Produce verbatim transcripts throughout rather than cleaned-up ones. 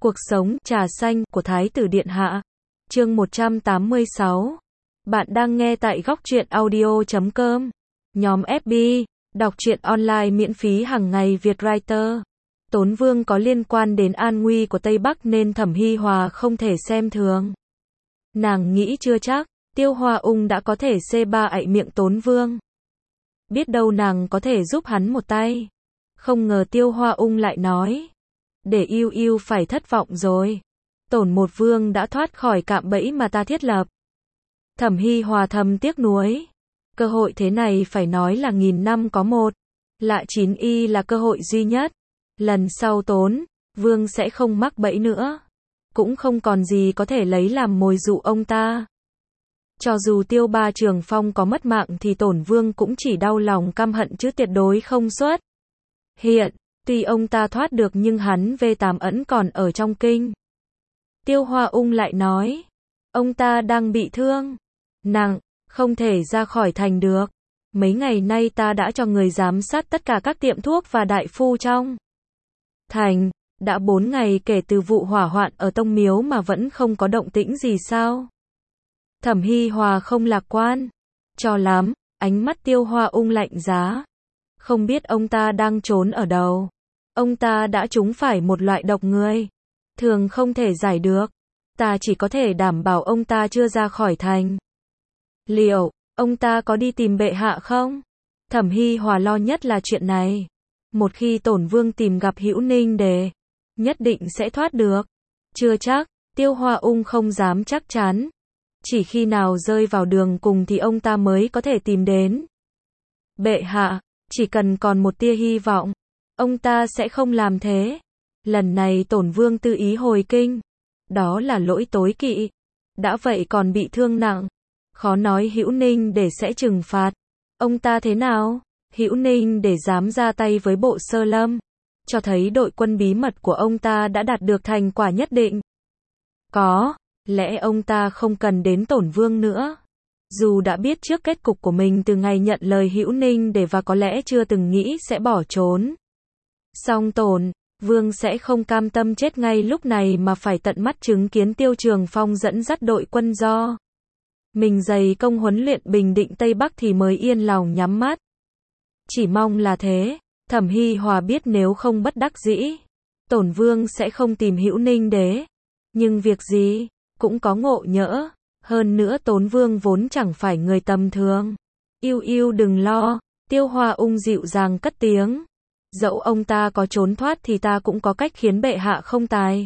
Cuộc sống, trà xanh, của Thái tử Điện Hạ. Chương một trăm tám mươi sáu. Bạn đang nghe tại góc truyện audio chấm com. Nhóm ép bê, đọc truyện online miễn phí hàng ngày Việt Writer. Tốn Vương có liên quan đến an nguy của Tây Bắc nên Thẩm Hi Hòa không thể xem thường. Nàng nghĩ chưa chắc, Tiêu Hoa Ung đã có thể xê ba ạy miệng Tốn Vương. Biết đâu nàng có thể giúp hắn một tay. Không ngờ Tiêu Hoa Ung lại nói. Để yêu yêu phải thất vọng rồi. Tổn một vương đã thoát khỏi cạm bẫy mà ta thiết lập. Thẩm Hi Hòa thầm tiếc nuối. Cơ hội thế này phải nói là nghìn năm có một. Lạ chín y là cơ hội duy nhất. Lần sau Tốn Vương sẽ không mắc bẫy nữa. Cũng không còn gì có thể lấy làm mồi dụ ông ta. Cho dù Tiêu Ba Trường Phong có mất mạng thì Tổn Vương cũng chỉ đau lòng căm hận chứ tuyệt đối không xuất hiện. Tuy ông ta thoát được nhưng hắn V tám ẩn còn ở trong kinh. Tiêu Hoa Ung lại nói. Ông ta đang bị thương nặng, không thể ra khỏi thành được. Mấy ngày nay ta đã cho người giám sát tất cả các tiệm thuốc và đại phu trong thành. Đã bốn ngày kể từ vụ hỏa hoạn ở Tông Miếu mà vẫn không có động tĩnh gì sao? Thẩm Hi Hòa không lạc quan cho lắm, ánh mắt Tiêu Hoa Ung lạnh giá. Không biết ông ta đang trốn ở đâu. Ông ta đã trúng phải một loại độc người thường không thể giải được. Ta chỉ có thể đảm bảo ông ta chưa ra khỏi thành. Liệu ông ta có đi tìm bệ hạ không? Thẩm Hi Hòa lo nhất là chuyện này. Một khi Tổn Vương tìm gặp Hữu Ninh Đề, nhất định sẽ thoát được. Chưa chắc. Tiêu Hoa Ung không dám chắc chắn. Chỉ khi nào rơi vào đường cùng thì ông ta mới có thể tìm đến bệ hạ. Chỉ cần còn một tia hy vọng, ông ta sẽ không làm thế. Lần này Tổn Vương tự ý hồi kinh. Đó là lỗi tối kỵ. Đã vậy còn bị thương nặng. Khó nói Hữu Ninh để sẽ trừng phạt ông ta thế nào. Hữu Ninh để dám ra tay với Bộ Sơ Lâm, cho thấy đội quân bí mật của ông ta đã đạt được thành quả nhất định. Có lẽ ông ta không cần đến Tổn Vương nữa. Dù đã biết trước kết cục của mình từ ngày nhận lời Hữu Ninh để và có lẽ chưa từng nghĩ sẽ bỏ trốn. Song Tổn Vương sẽ không cam tâm chết ngay lúc này mà phải tận mắt chứng kiến Tiêu Trường Phong dẫn dắt đội quân do mình dày công huấn luyện bình định Tây Bắc thì mới yên lòng nhắm mắt. Chỉ mong là thế. Thẩm Hi Hòa biết nếu không bất đắc dĩ, Tổn Vương sẽ không tìm Hữu Ninh Đế. Nhưng việc gì cũng có ngộ nhỡ. Hơn nữa Tốn Vương vốn chẳng phải người tầm thường. Yêu yêu đừng lo. Tiêu Hoa Ung dịu dàng cất tiếng. Dẫu ông ta có trốn thoát thì ta cũng có cách khiến bệ hạ không tài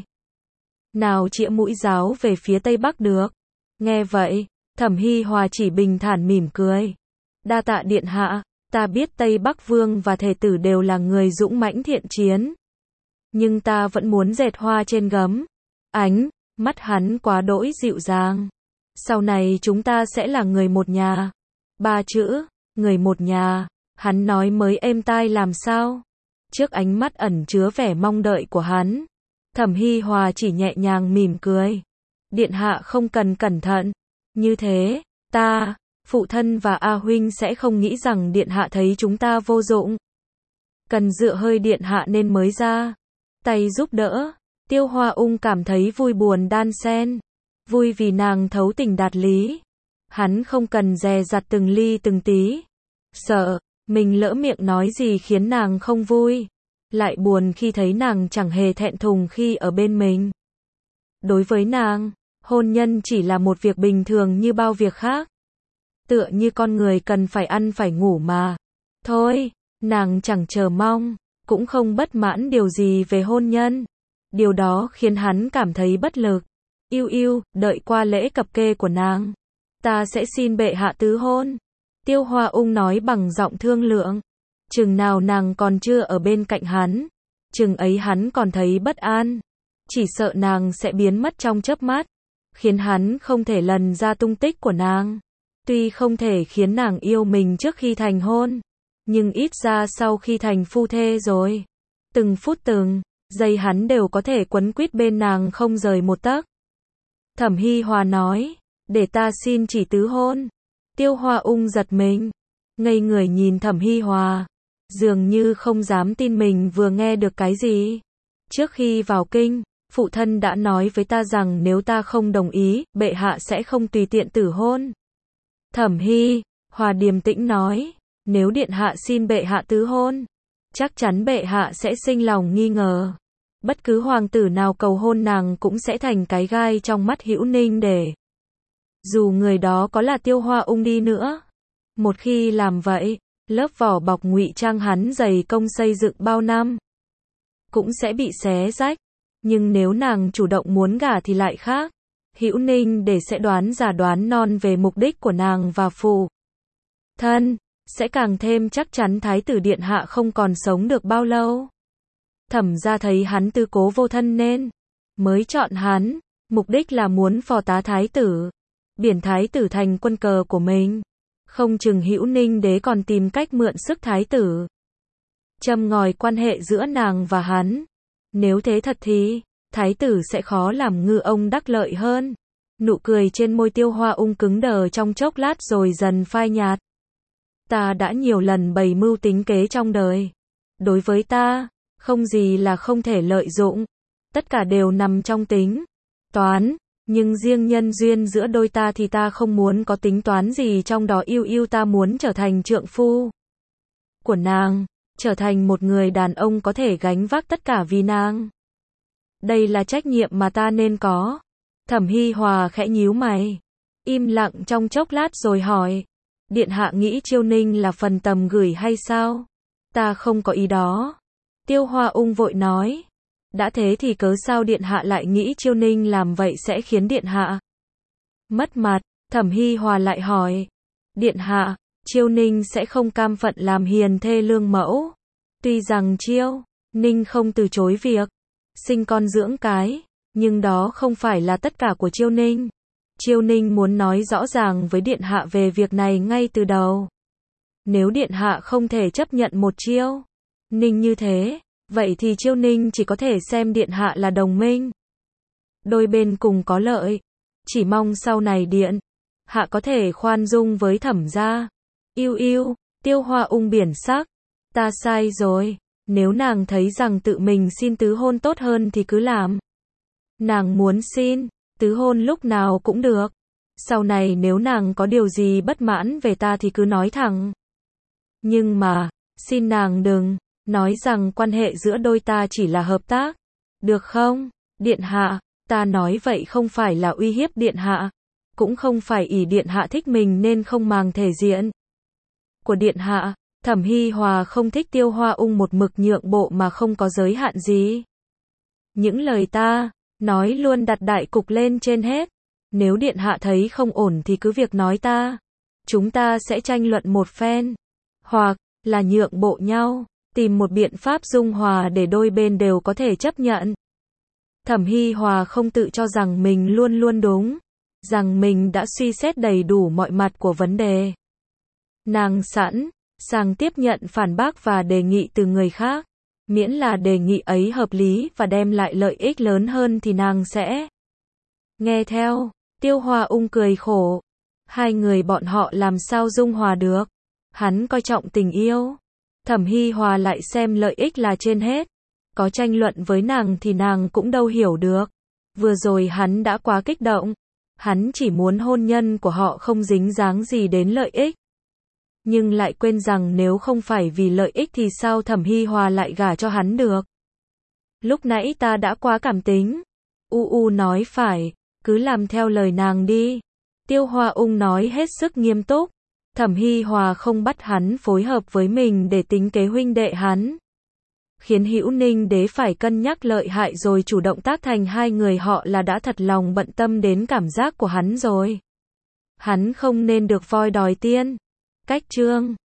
nào chĩa mũi giáo về phía Tây Bắc được. Nghe vậy, Thẩm Hi Hòa chỉ bình thản mỉm cười. Đa tạ điện hạ. Ta biết Tây Bắc Vương và Thể tử đều là người dũng mãnh thiện chiến. Nhưng ta vẫn muốn dệt hoa trên gấm. Ánh mắt hắn quá đỗi dịu dàng. Sau này chúng ta sẽ là người một nhà. Ba chữ, người một nhà, hắn nói mới êm tai làm sao. Trước ánh mắt ẩn chứa vẻ mong đợi của hắn, Thẩm Hi Hòa chỉ nhẹ nhàng mỉm cười. Điện hạ không cần cẩn thận. Như thế, ta, phụ thân và A Huynh sẽ không nghĩ rằng điện hạ thấy chúng ta vô dụng. Cần dựa hơi điện hạ nên mới ra tay giúp đỡ. Tiêu Hoa Ung cảm thấy vui buồn đan xen. Vui vì nàng thấu tình đạt lý. Hắn không cần dè dặt từng ly từng tí. Sợ mình lỡ miệng nói gì khiến nàng không vui. Lại buồn khi thấy nàng chẳng hề thẹn thùng khi ở bên mình. Đối với nàng, hôn nhân chỉ là một việc bình thường như bao việc khác. Tựa như con người cần phải ăn phải ngủ mà. Thôi, nàng chẳng chờ mong, cũng không bất mãn điều gì về hôn nhân. Điều đó khiến hắn cảm thấy bất lực. Yêu yêu, đợi qua lễ cập kê của nàng, ta sẽ xin bệ hạ tứ hôn. Tiêu Hoa Ung nói bằng giọng thương lượng. Chừng nào nàng còn chưa ở bên cạnh hắn, chừng ấy hắn còn thấy bất an. Chỉ sợ nàng sẽ biến mất trong chớp mắt, khiến hắn không thể lần ra tung tích của nàng. Tuy không thể khiến nàng yêu mình trước khi thành hôn, nhưng ít ra sau khi thành phu thê rồi, từng phút từng giây hắn đều có thể quấn quýt bên nàng không rời một tấc. Thẩm Hi Hòa nói, để ta xin chỉ tứ hôn. Tiêu Hoa Ung giật mình, ngây người nhìn Thẩm Hi Hòa, dường như không dám tin mình vừa nghe được cái gì. Trước khi vào kinh, Phụ thân đã nói với ta rằng nếu ta không đồng ý, bệ hạ sẽ không tùy tiện tử hôn. Thẩm Hy Hòa điềm tĩnh nói, nếu điện hạ xin bệ hạ tứ hôn, chắc chắn bệ hạ sẽ sinh lòng nghi ngờ. Bất cứ hoàng tử nào cầu hôn nàng cũng sẽ thành cái gai trong mắt Hữu Ninh để. Dù người đó có là Tiêu Hoa Ung đi nữa. Một khi làm vậy, lớp vỏ bọc ngụy trang hắn dày công xây dựng bao năm cũng sẽ bị xé rách. Nhưng nếu nàng chủ động muốn gả thì lại khác. Hữu Ninh để sẽ đoán già đoán non về mục đích của nàng và phụ thân, sẽ càng thêm chắc chắn thái tử điện hạ không còn sống được bao lâu. Thẩm gia thấy hắn tư cố vô thân nên mới chọn hắn, mục đích là muốn phò tá thái tử, biển thái tử thành quân cờ của mình. Không chừng Hữu Ninh đế còn tìm cách mượn sức thái tử, châm ngòi quan hệ giữa nàng và hắn. Nếu thế thật thì, thái tử sẽ khó làm ngư ông đắc lợi hơn. Nụ cười trên môi Tiêu Hoa Ung cứng đờ trong chốc lát rồi dần phai nhạt. Ta đã nhiều lần bày mưu tính kế trong đời. Đối với ta, không gì là không thể lợi dụng. Tất cả đều nằm trong tính toán. Nhưng riêng nhân duyên giữa đôi ta thì ta không muốn có tính toán gì trong đó. Yêu yêu ta muốn trở thành trượng phu của nàng, trở thành một người đàn ông có thể gánh vác tất cả vì nàng. Đây là trách nhiệm mà ta nên có. Thẩm Hy Hòa khẽ nhíu mày, im lặng trong chốc lát rồi hỏi, điện hạ nghĩ Chiêu Ninh là phần tầm gửi hay sao? Ta không có ý đó. Tiêu Hoa Ung vội nói, đã thế thì cớ sao điện hạ lại nghĩ Chiêu Ninh làm vậy sẽ khiến điện hạ mất mặt? Thẩm Hy Hòa lại hỏi, điện hạ, Chiêu Ninh sẽ không cam phận làm hiền thê lương mẫu. Tuy rằng Chiêu Ninh không từ chối việc sinh con dưỡng cái, nhưng đó không phải là tất cả của Chiêu Ninh. Chiêu Ninh muốn nói rõ ràng với điện hạ về việc này ngay từ đầu. Nếu điện hạ không thể chấp nhận một Chiêu Ninh như thế, vậy thì Chiêu Ninh chỉ có thể xem điện hạ là đồng minh. Đôi bên cùng có lợi. Chỉ mong sau này điện hạ có thể khoan dung với Thẩm gia. Yêu yêu, Tiêu Hoa Ung biển sắc. Ta sai rồi. Nếu nàng thấy rằng tự mình xin tứ hôn tốt hơn thì cứ làm. Nàng muốn xin tứ hôn lúc nào cũng được. Sau này nếu nàng có điều gì bất mãn về ta thì cứ nói thẳng. Nhưng mà, xin nàng đừng nói rằng quan hệ giữa đôi ta chỉ là hợp tác. Được không? Điện hạ, ta nói vậy không phải là uy hiếp điện hạ. Cũng không phải ỷ điện hạ thích mình nên không màng thể diện của điện hạ. Thẩm Hy Hòa không thích Tiêu Hoa Ung một mực nhượng bộ mà không có giới hạn gì. Những lời ta nói luôn đặt đại cục lên trên hết. Nếu điện hạ thấy không ổn thì cứ việc nói ta. Chúng ta sẽ tranh luận một phen. Hoặc là nhượng bộ nhau, tìm một biện pháp dung hòa để đôi bên đều có thể chấp nhận. Thẩm Hy Hòa không tự cho rằng mình luôn luôn đúng, rằng mình đã suy xét đầy đủ mọi mặt của vấn đề. Nàng sẵn sàng tiếp nhận phản bác và đề nghị từ người khác. Miễn là đề nghị ấy hợp lý và đem lại lợi ích lớn hơn thì nàng sẽ nghe theo. Tiêu Hoa Ung cười khổ. Hai người bọn họ làm sao dung hòa được? Hắn coi trọng tình yêu. Thẩm Hy Hòa lại xem lợi ích là trên hết. Có tranh luận với nàng thì nàng cũng đâu hiểu được. Vừa rồi hắn đã quá kích động. Hắn chỉ muốn hôn nhân của họ không dính dáng gì đến lợi ích. Nhưng lại quên rằng nếu không phải vì lợi ích thì sao Thẩm Hy Hòa lại gả cho hắn được. Lúc nãy ta đã quá cảm tính. U U nói phải, cứ làm theo lời nàng đi. Tiêu Hoa Ung nói hết sức nghiêm túc. Thẩm Hy Hòa không bắt hắn phối hợp với mình để tính kế huynh đệ hắn. Khiến Hữu Ninh đế phải cân nhắc lợi hại rồi chủ động tác thành hai người họ là đã thật lòng bận tâm đến cảm giác của hắn rồi. Hắn không nên được voi đòi tiên. Cách chương